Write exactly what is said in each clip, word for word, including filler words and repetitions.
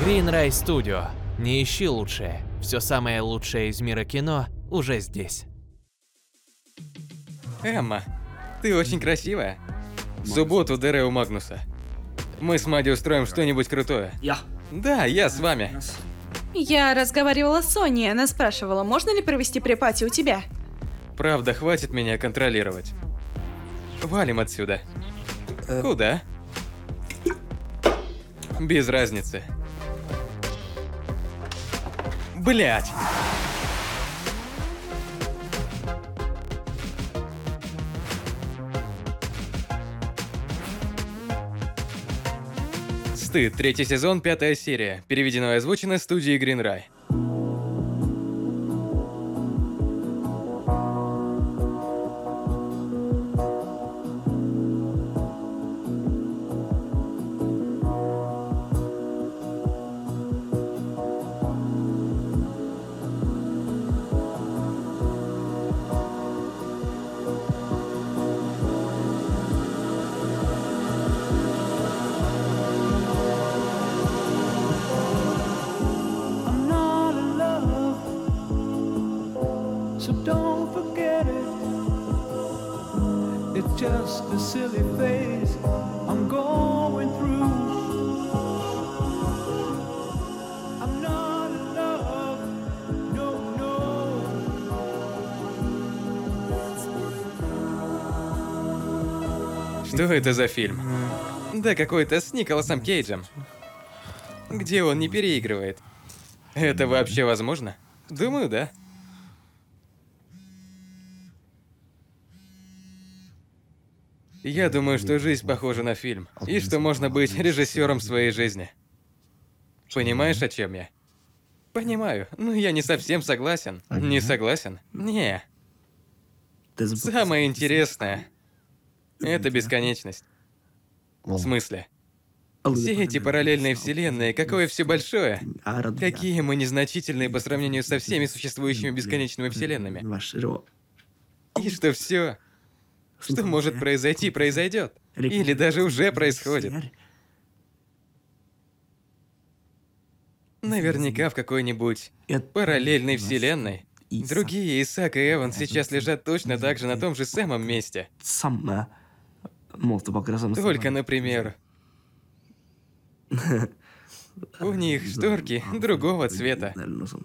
Greenray Studio. Не ищи лучшее. Все самое лучшее из мира кино уже здесь. Эмма, ты очень красивая. В субботу дыре у Магнуса. Мы с Мадди устроим что-нибудь крутое. Я. Да, я с вами. Я разговаривала с Соней, она спрашивала, можно ли провести препати у тебя? Правда, хватит меня контролировать. Валим отсюда. Куда? Без разницы. Блять. Стыд, третий сезон, пятая серия. Переведено и озвучено студией Greenray. So don't forget it. It's just a silly phase I'm going through. I'm not in love, no, no. Что это за фильм? Да какой-то с Николасом Кейджем. Где он не переигрывает. Это вообще возможно? Думаю, да. Я думаю, что жизнь похожа на фильм, и что можно быть режиссером своей жизни. Понимаешь, о чем я? Понимаю, но я не совсем согласен. Не согласен? Не. Самое интересное — это бесконечность. В смысле? Все эти параллельные вселенные, какое все большое. Какие мы незначительные по сравнению со всеми существующими бесконечными вселенными. И что все, что может произойти, произойдет. Или даже уже происходит. Наверняка в какой-нибудь параллельной вселенной другие Исаак и Эван сейчас лежат точно так же на том же самом месте. Только, например, у них шторки другого цвета.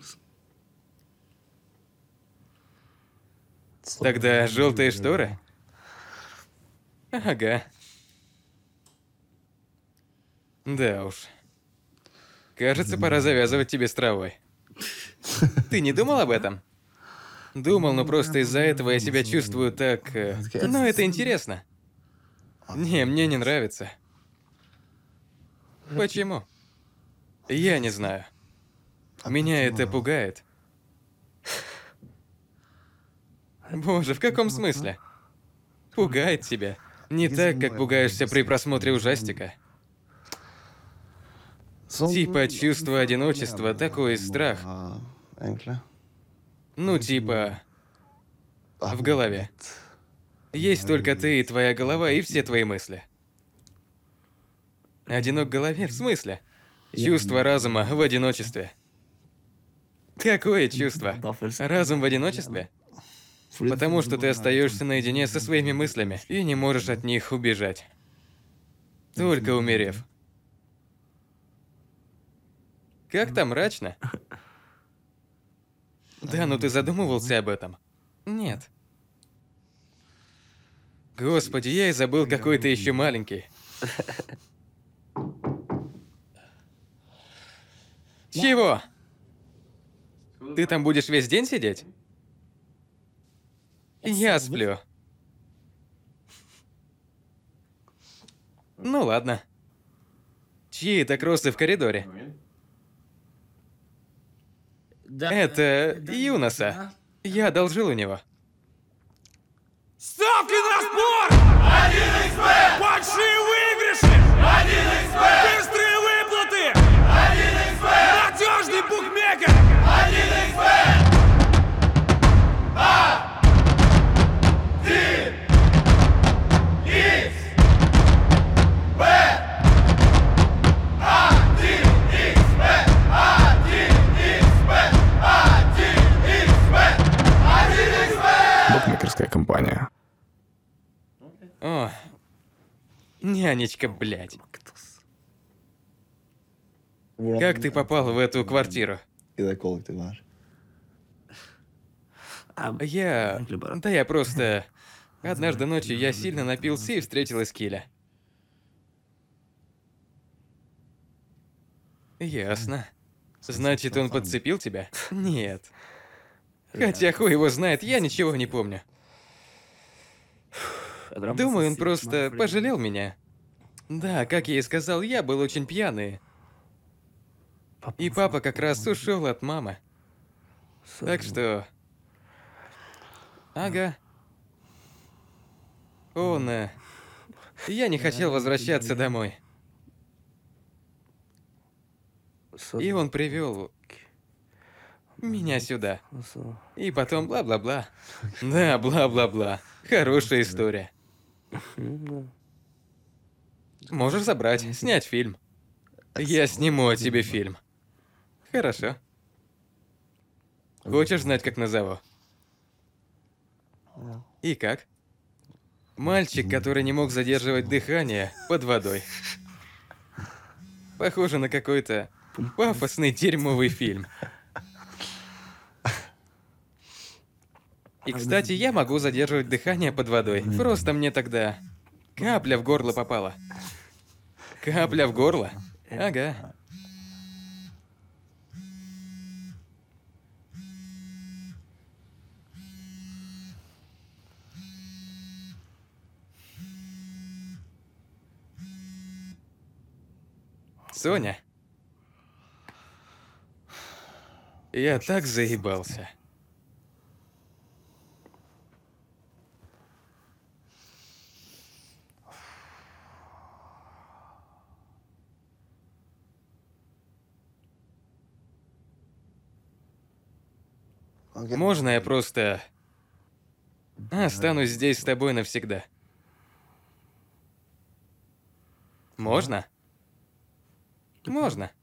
Тогда желтые шторы? Ага. Да уж. Кажется, пора завязывать тебе с травой. Ты не думал об этом? Думал, но просто из-за этого я себя чувствую так... э, Но это интересно. Не, мне не нравится. Почему? Я не знаю. Меня это пугает. Боже, в каком смысле? Пугает тебя. Не так, как пугаешься при просмотре ужастика. Типа чувство одиночества, такой страх. Ну, типа... в голове. Есть только ты и твоя голова, и все твои мысли. Одинок в голове? В смысле? Чувство разума в одиночестве. Какое чувство? Разум в одиночестве? Потому что ты остаешься наедине со своими мыслями и не можешь от них убежать. Только умерев. Как-то мрачно. Да, ну ты задумывался об этом? Нет. Господи, я и забыл, какой ты еще маленький. Чего? Ты там будешь весь день сидеть? Я сплю. Ну ладно. Чьи это кроссы в коридоре? Это Юноса. Я одолжил у него. Ставки на спорт! один икс бет! Большие выигрыши! один икс бет! Быстрые выплаты! один икс бет! Надежный букмекер! один икс бет! один икс бет! один икс бет! О, нянечка, блядь. Как ты попал в эту квартиру? Я... Да я просто... Однажды ночью я сильно напился и встретил Эскиля. Ясно. Значит, он подцепил тебя? Нет. Хотя хуй его знает, я ничего не помню. Думаю, он просто пожалел меня. Да, как я и сказал, я был очень пьяный. И папа как раз ушел от мамы. Так что... Ага. Он... э, Я не хотел возвращаться домой. И он привел меня сюда. И потом бла-бла-бла. Да, бла-бла-бла. Хорошая история. Можешь забрать, снять фильм. Я сниму о тебе фильм. Хорошо. Хочешь знать, как назову? И как? Мальчик, который не мог задерживать дыхание под водой. Похоже на какой-то пафосный дерьмовый фильм. И, кстати, я могу задерживать дыхание под водой. Просто мне тогда капля в горло попала. Капля в горло? Ага. Соня. Я так заебался. Можно я просто останусь здесь с тобой навсегда? Можно? Можно.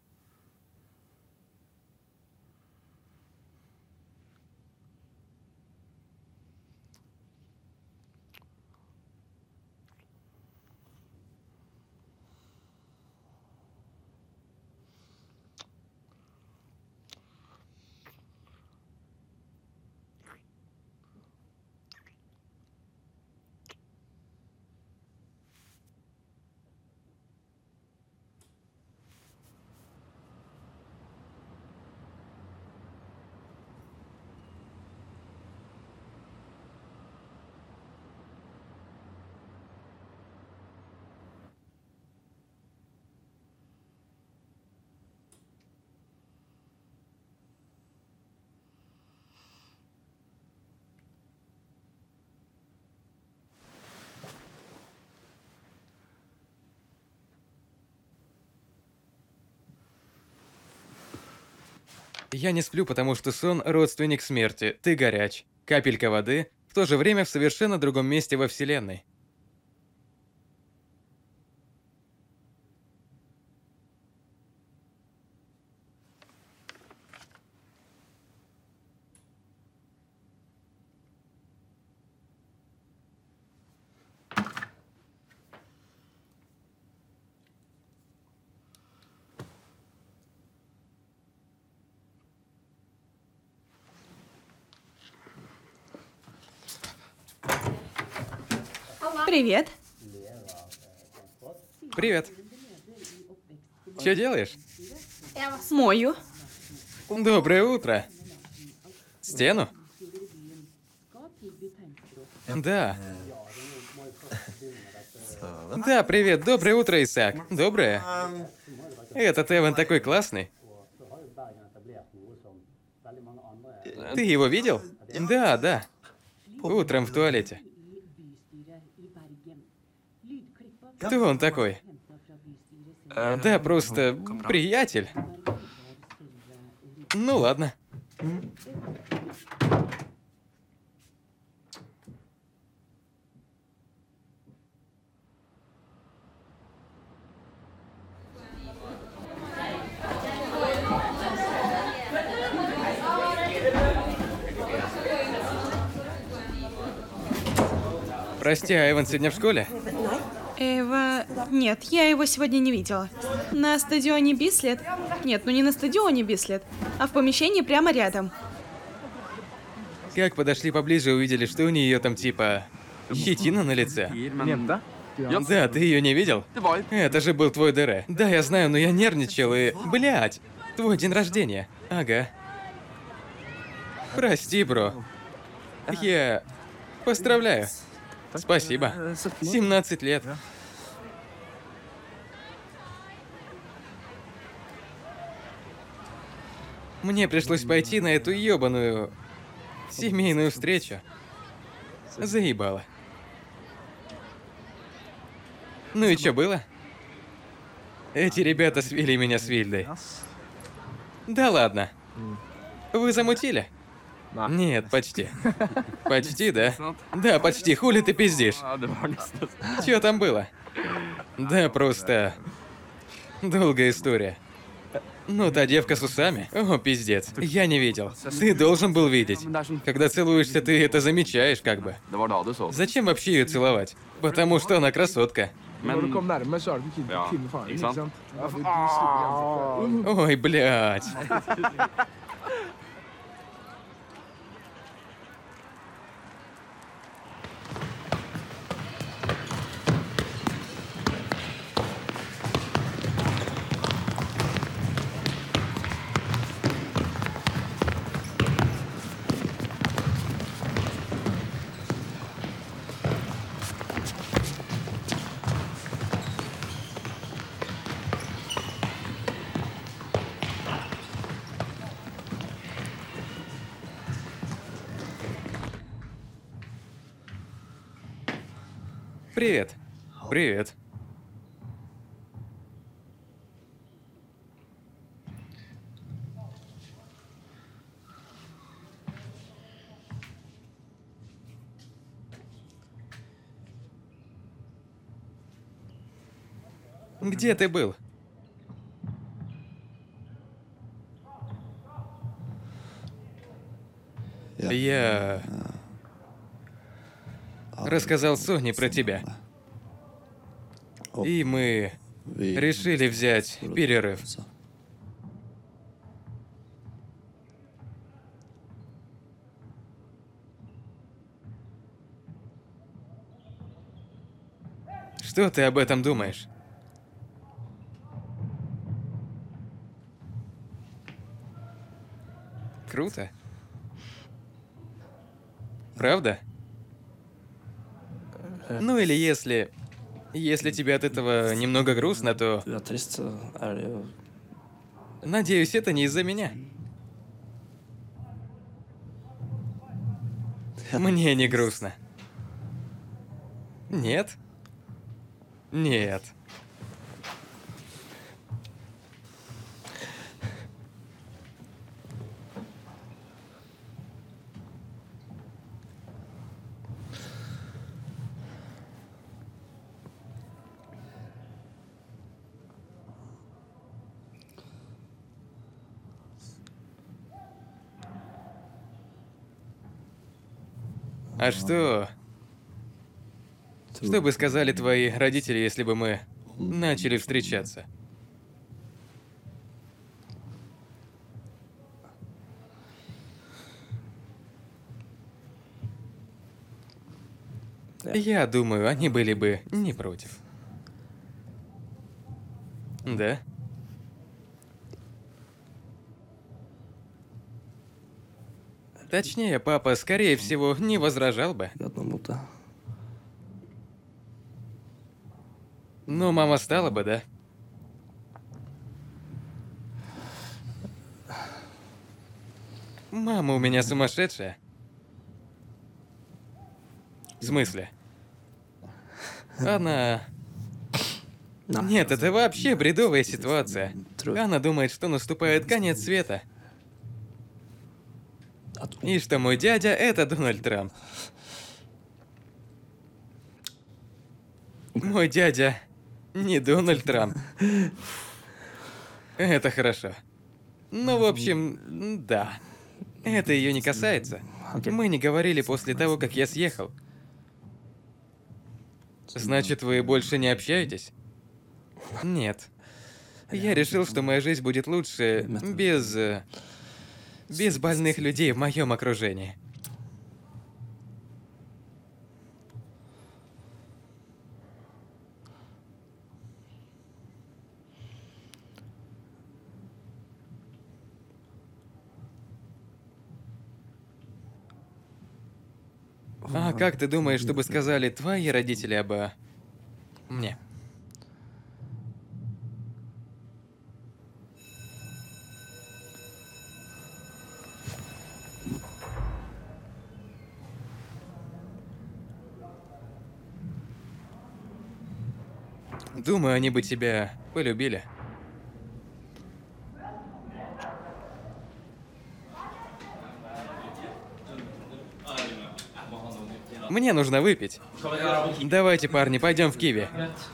Я не сплю, потому что сон – родственник смерти. Ты горяч. Капелька воды, в то же время в совершенно другом месте во Вселенной. Привет. Привет. Что делаешь? Мою. Доброе утро. Стену? Да. Да, привет. Доброе утро, Исаак. Доброе. Этот Эван такой классный. Ты его видел? Да, да. Утром в туалете. Кто он такой? Да, просто приятель. Ну ладно. Прости, а Эван сегодня в школе? Эва... Нет, я его сегодня не видела. На стадионе Бислет? Нет, ну не на стадионе Бислет, а в помещении прямо рядом. Как подошли поближе, увидели, что у нее там типа... щетина на лице. Да, ты ее не видел? Это же был твой ДР. Да, я знаю, но я нервничал и... Блять! Твой день рождения. Ага. Прости, бро. Я... Поздравляю. Спасибо. семнадцать лет. Мне пришлось пойти на эту ёбаную... семейную встречу. Заебало. Ну и чё было? Эти ребята свели меня с Вильдой. Да ладно. Вы замутили? Нет, почти. Почти, да? Да, почти. Хули ты пиздишь? Чё там было? Да, просто... долгая история. Ну, та девка с усами? О, пиздец. Я не видел. Ты должен был видеть. Когда целуешься, ты это замечаешь, как бы. Зачем вообще ее целовать? Потому что она красотка. Ой, блядь. Привет. Привет. Где ты был? Я... рассказал Соне про тебя. И мы решили взять перерыв. Что ты об этом думаешь? Круто. Правда? Ну или если... Если тебе от этого немного грустно, то... Надеюсь, это не из-за меня. Мне не грустно. Нет? Нет. А что... Что бы сказали твои родители, если бы мы начали встречаться? Я думаю, они были бы не против. Да? Точнее, папа, скорее всего, не возражал бы. Но мама стала бы, да? Мама у меня сумасшедшая. В смысле? Она... Нет, это вообще бредовая ситуация. Она думает, что наступает конец света. И что мой дядя — это Дональд Трамп. Мой дядя не Дональд Трамп. Это хорошо. Ну, в общем, да. Это ее не касается. Мы не говорили после того, как я съехал. Значит, вы больше не общаетесь? Нет. Я решил, что моя жизнь будет лучше без... э, без больных людей в моем окружении. А как ты думаешь, что бы сказали твои родители обо мне? Думаю, они бы тебя полюбили. Мне нужно выпить. Давайте, парни, пойдем в Киви.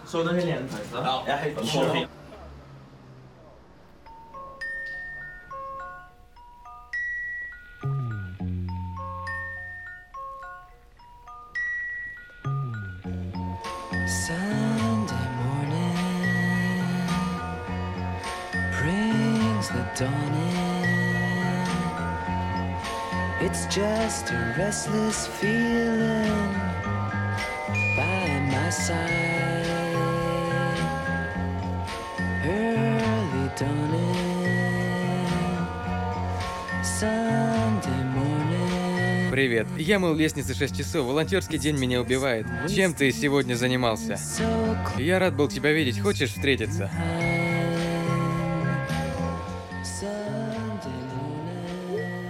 Sunday morning brings the dawn in. It's just a restless feeling by my side. Early dawning, Sunday morning. Привет. Я мыл лестницы шесть часов. Волонтерский день меня убивает. Чем ты сегодня занимался? So Я рад был тебя видеть. Хочешь встретиться? Sunday morning.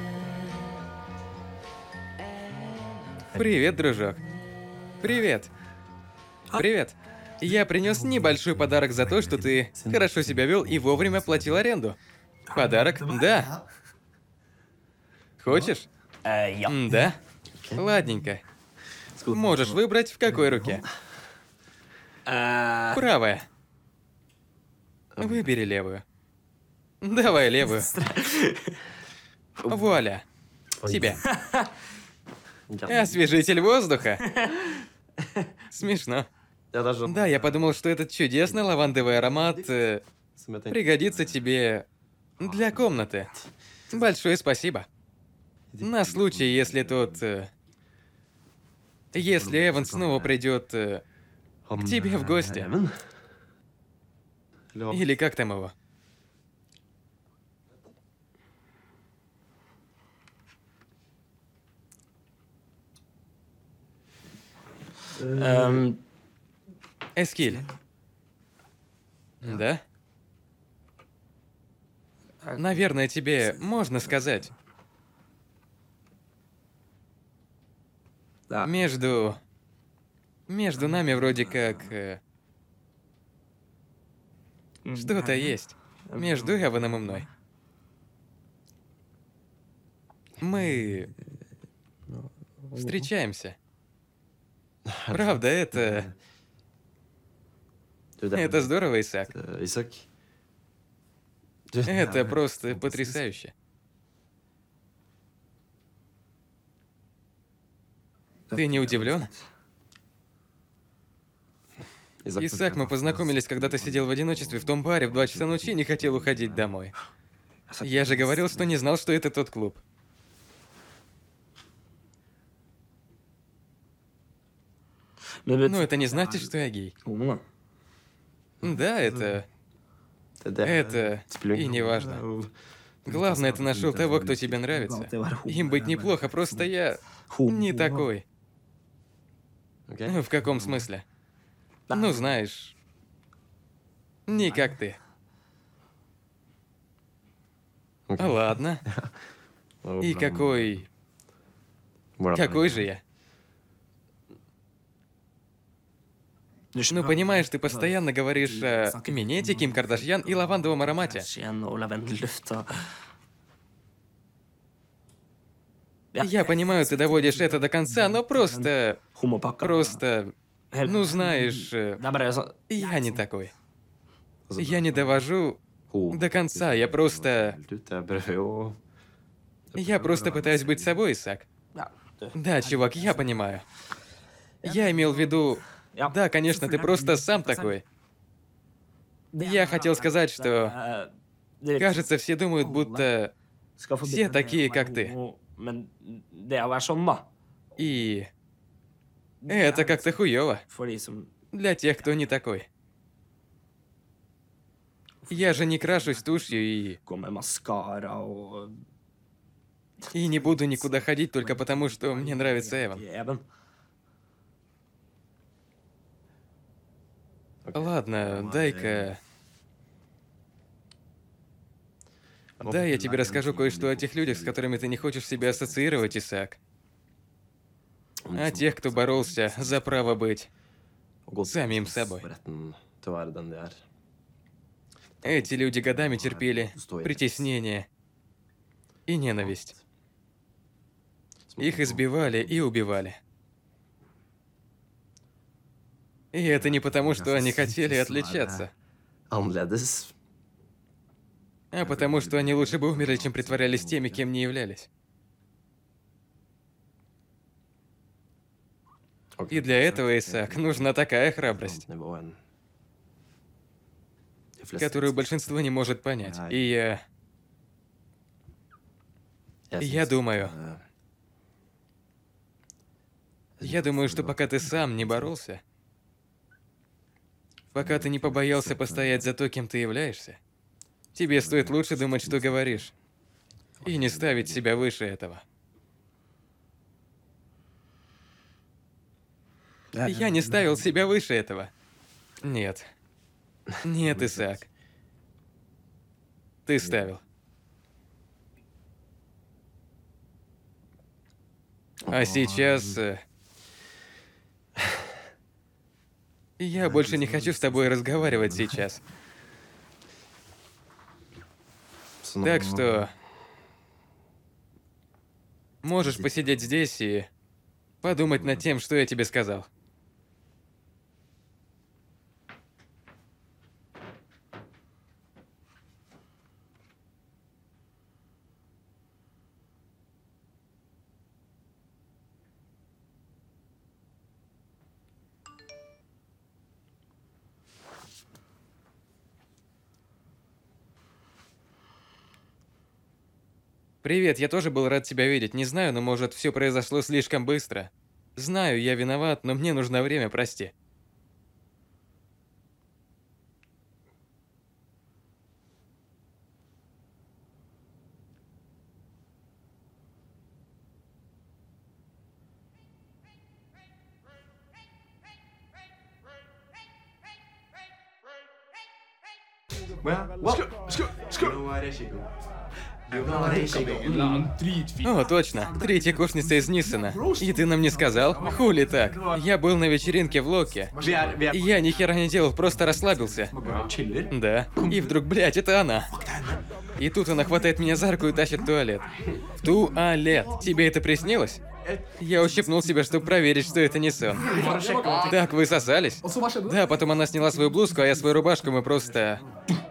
Привет, дружок. Привет. Привет. Я принес небольшой подарок за то, что ты хорошо себя вел и вовремя платил аренду. Подарок? Да. Хочешь? М, Да? Ладненько. Можешь выбрать, в какой руке. Правая. Выбери левую. Давай левую. Вуаля. Тебе. Освежитель воздуха. Смешно. Да, я подумал, что этот чудесный лавандовый аромат э, пригодится тебе для комнаты. Большое спасибо. На случай, если тот... э, если Эван снова придет э, к тебе в гости. Или как там его? Эм, Эскиль. Да? Наверное, тебе можно сказать. Да. Между... Между нами вроде как... э, Что-то есть. Между Эваном и мной. Мы... встречаемся. Правда, это... Это здорово, Исаак. Исаак. Это просто потрясающе. Ты не удивлен? Исаак, мы познакомились, когда ты сидел в одиночестве в том баре в два часа ночи и не хотел уходить домой. Я же говорил, что не знал, что это тот клуб. Но это не значит, что я гей. Да, это... Это и не важно. Главное, ты нашел того, кто тебе нравится. Им быть неплохо, просто я не такой. В каком смысле? Ну, знаешь, не как ты. Ладно. И какой... Какой же я? Ну, понимаешь, ты постоянно говоришь о минете, Ким Кардашьян и лавандовом аромате. Я понимаю, ты доводишь это до конца, но просто... Просто... Ну, знаешь, э, я не такой. Я не довожу до конца, я просто... Я просто пытаюсь быть собой, Исаак. Да, чувак, я понимаю. Я имел в виду Да, конечно, ты просто сам такой. Я хотел сказать, что... Кажется, все думают, будто все такие, как ты. И это как-то хуёво для тех, кто не такой. Я же не крашусь тушью и... И не буду никуда ходить только потому, что мне нравится Эван. Ладно, дай-ка... Да, я тебе расскажу кое-что о тех людях, с которыми ты не хочешь себя ассоциировать, Исаак. О тех, кто боролся за право быть самим собой. Эти люди годами терпели притеснение и ненависть. Их избивали и убивали. И это не потому, что они хотели отличаться, а потому что они лучше бы умерли, чем притворялись теми, кем не являлись. И для этого, Исаак, нужна такая храбрость, которую большинство не может понять. И я... Я думаю... Я думаю, что пока ты сам не боролся, пока ты не побоялся постоять за то, кем ты являешься, тебе стоит лучше думать, что говоришь, и не ставить себя выше этого. Я не ставил себя выше этого. Нет. Нет, Исаак. Ты ставил. А сейчас... э, Я больше не хочу с тобой разговаривать сейчас. Так что... Можешь посидеть здесь и подумать над тем, что я тебе сказал. Привет, я тоже был рад тебя видеть. Не знаю, но может все произошло слишком быстро. Знаю, я виноват, но мне нужно время, прости. О, точно. Третьякурсница из Ниссена. И ты нам не сказал? Хули так? Я был на вечеринке в Локе. И я ни хера не делал, просто расслабился. Да. И вдруг, блядь, это она. И тут она хватает меня за руку и тащит в туалет. В туалет. Тебе это приснилось? Я ущипнул себя, чтобы проверить, что это не сон. Так, вы сосались? Да, потом она сняла свою блузку, а я свою рубашку, мы просто...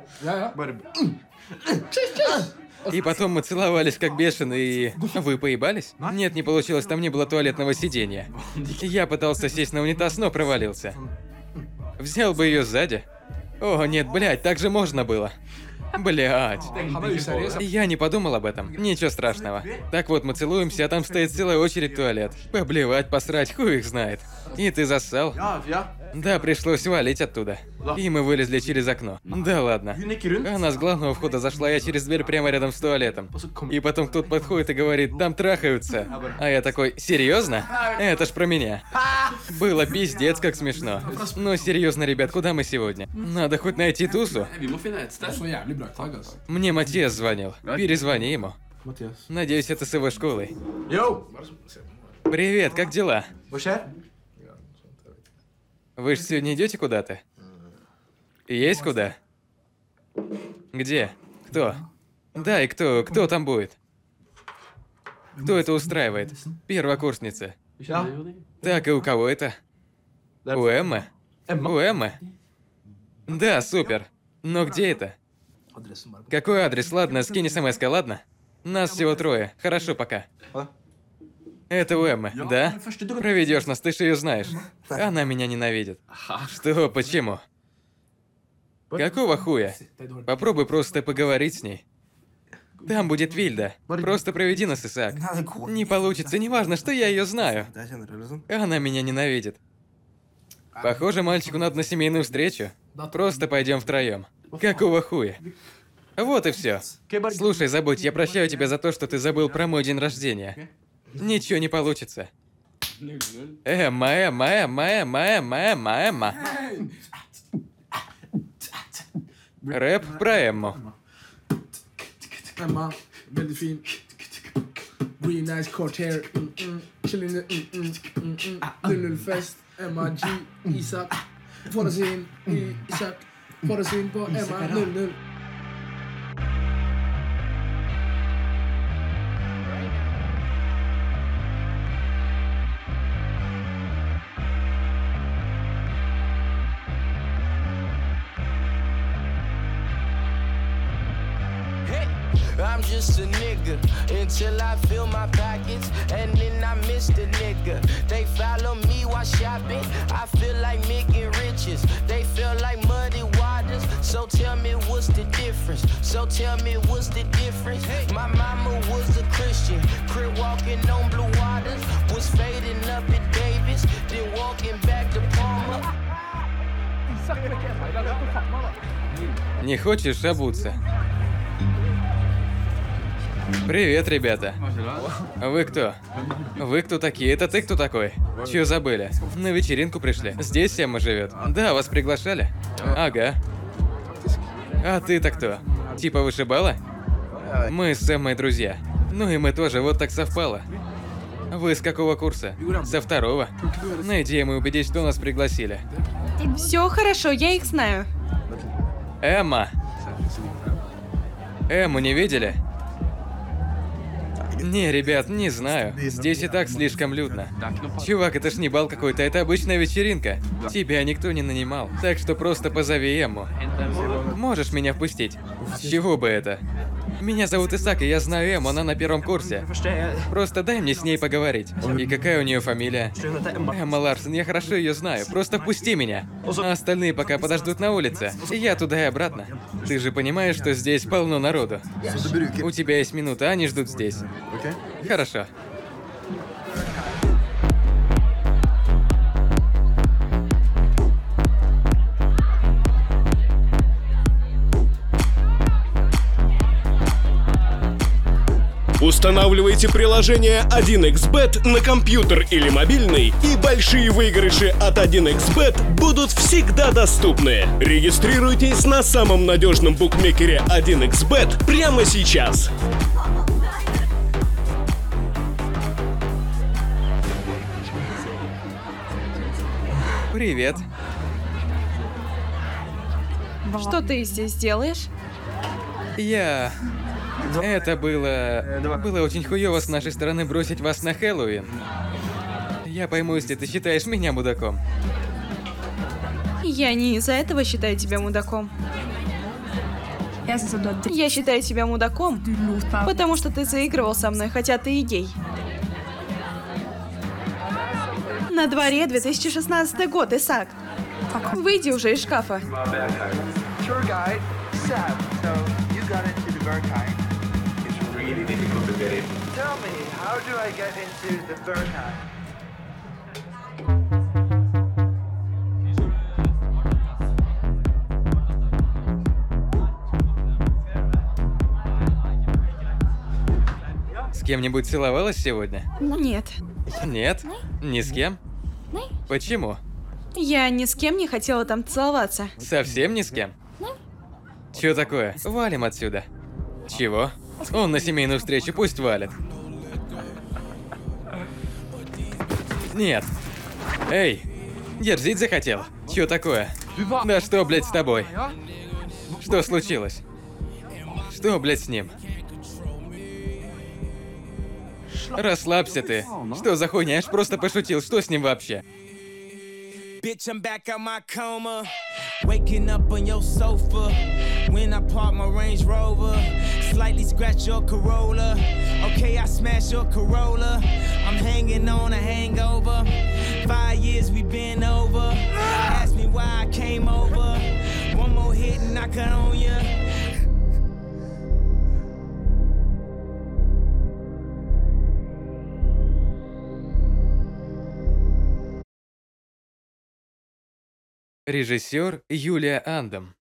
И потом мы целовались как бешеные и... Вы поебались? Нет, не получилось, там не было туалетного сиденья. Я пытался сесть на унитаз, но провалился. Взял бы ее сзади. О, нет, блядь, так же можно было. Блядь. Я не подумал об этом. Ничего страшного. Так вот, мы целуемся, а там стоит целая очередь в туалет. Поблевать, посрать, хуй их знает. И ты зассал? Да, пришлось валить оттуда. И мы вылезли через окно. Да ладно. Она с главного входа зашла, я через дверь прямо рядом с туалетом. И потом кто-то подходит и говорит, там трахаются. А я такой, серьезно? Это ж про меня. Было пиздец как смешно. Но серьезно, ребят, куда мы сегодня? Надо хоть найти тусу. Мне Матиас звонил. Перезвони ему. Надеюсь, это с его школой. Привет, как дела? Вы же сегодня идете куда-то? Есть куда? Где? Кто? Да, и кто? Кто там будет? Кто это устраивает? Первокурсница. Так, и у кого это? У Эммы? У Эммы? Да, супер. Но где это? Какой адрес? Ладно, скинь смс-ка, ладно? Нас всего трое. Хорошо, пока. Это у Эммы, да? Проведешь нас, ты же ее знаешь. Она меня ненавидит. Что, почему? Какого хуя? Попробуй просто поговорить с ней. Там будет Вильда. Просто проведи нас, Исаак. Не получится, неважно, что я ее знаю. Она меня ненавидит. Похоже, мальчику надо на семейную встречу. Просто пойдем втроем. Какого хуя? Вот и все. Слушай, забудь, я прощаю тебя за то, что ты забыл про мой день рождения. Ничего не получится. Эмма, Эмма, Эмма, Эмма, Эмма, Эмма, Эмма. Рэп про Эмму. Emma, väldigt fin. Really nice kort hair. Mm -mm. Chilling mm -mm. Mm -mm. Lullulfest. Emma G. Isak. Får oss in i Isak. Får oss in på Emma Lullul. I'm just a nigga until I fill my pockets, and then I miss the nigga. They follow me while shopping. I feel like making riches. They feel like muddy waters. So tell me what's the difference? So tell me what's the difference? My mama was a Christian, crib walking on blue waters. Was fading up at Davis, then walking back to Palmer. Не хочешь обуться? Привет, ребята. Вы кто? Вы кто такие? Это ты кто такой? Чё забыли? На вечеринку пришли? Здесь Эмма живет? Да, вас приглашали? Ага. А ты-то кто? Типа вышибала? Мы с Эммой друзья. Ну и мы тоже, вот так совпало. Вы с какого курса? Со второго. Найди ему и убедись, что нас пригласили. Все хорошо, я их знаю. Эмма! Эмму не видели? Не, ребят, не знаю. Здесь и так слишком людно. Чувак, это ж не бал какой-то, это обычная вечеринка. Тебя никто не нанимал. Так что просто позови Эмму. Можешь меня впустить? С чего бы это? Меня зовут Исаак, и я знаю Эмму, она на первом курсе. Просто дай мне с ней поговорить. И какая у нее фамилия? Эмма Ларсон, я хорошо ее знаю. Просто впусти меня. А остальные пока подождут на улице. И я туда и обратно. Ты же понимаешь, что здесь полно народу. У тебя есть минута, а они ждут здесь. Хорошо. Устанавливайте приложение один икс бет на компьютер или мобильный, и большие выигрыши от один икс бет будут всегда доступны. Регистрируйтесь на самом надежном букмекере один икс бет прямо сейчас. Привет. Что ты здесь делаешь? Я... Это было... Было очень хуёво с нашей стороны бросить вас на Хэллоуин. Я пойму, если ты считаешь меня мудаком. Я не из-за этого считаю тебя мудаком. Я считаю тебя мудаком, потому что ты заигрывал со мной, хотя ты и гей. На дворе две тысячи шестнадцатый год, Исаак. Выйди уже из шкафа. С кем-нибудь целовалась сегодня? Нет. Нет? Ни с кем? Почему? Я ни с кем не хотела там целоваться. Совсем ни с кем? Чё такое? Валим отсюда. Чего? Он на семейную встречу, пусть валит. Нет. Эй, дерзить захотел? Чё такое? Да что, блядь, с тобой? Что случилось? Что, блядь, с ним? Расслабься ты. Что за хуйня? Я ж просто пошутил. Что с ним вообще? Bitch, I'm back out my coma. Waking up on your sofa. When I park my Range Rover. slightly scratch your Corolla. Okay, I smash your Corolla. I'm hanging on a hangover. Five years we been over. Ask me why I came over. One more hit and I cut on ya. Режиссер Юлия Андом.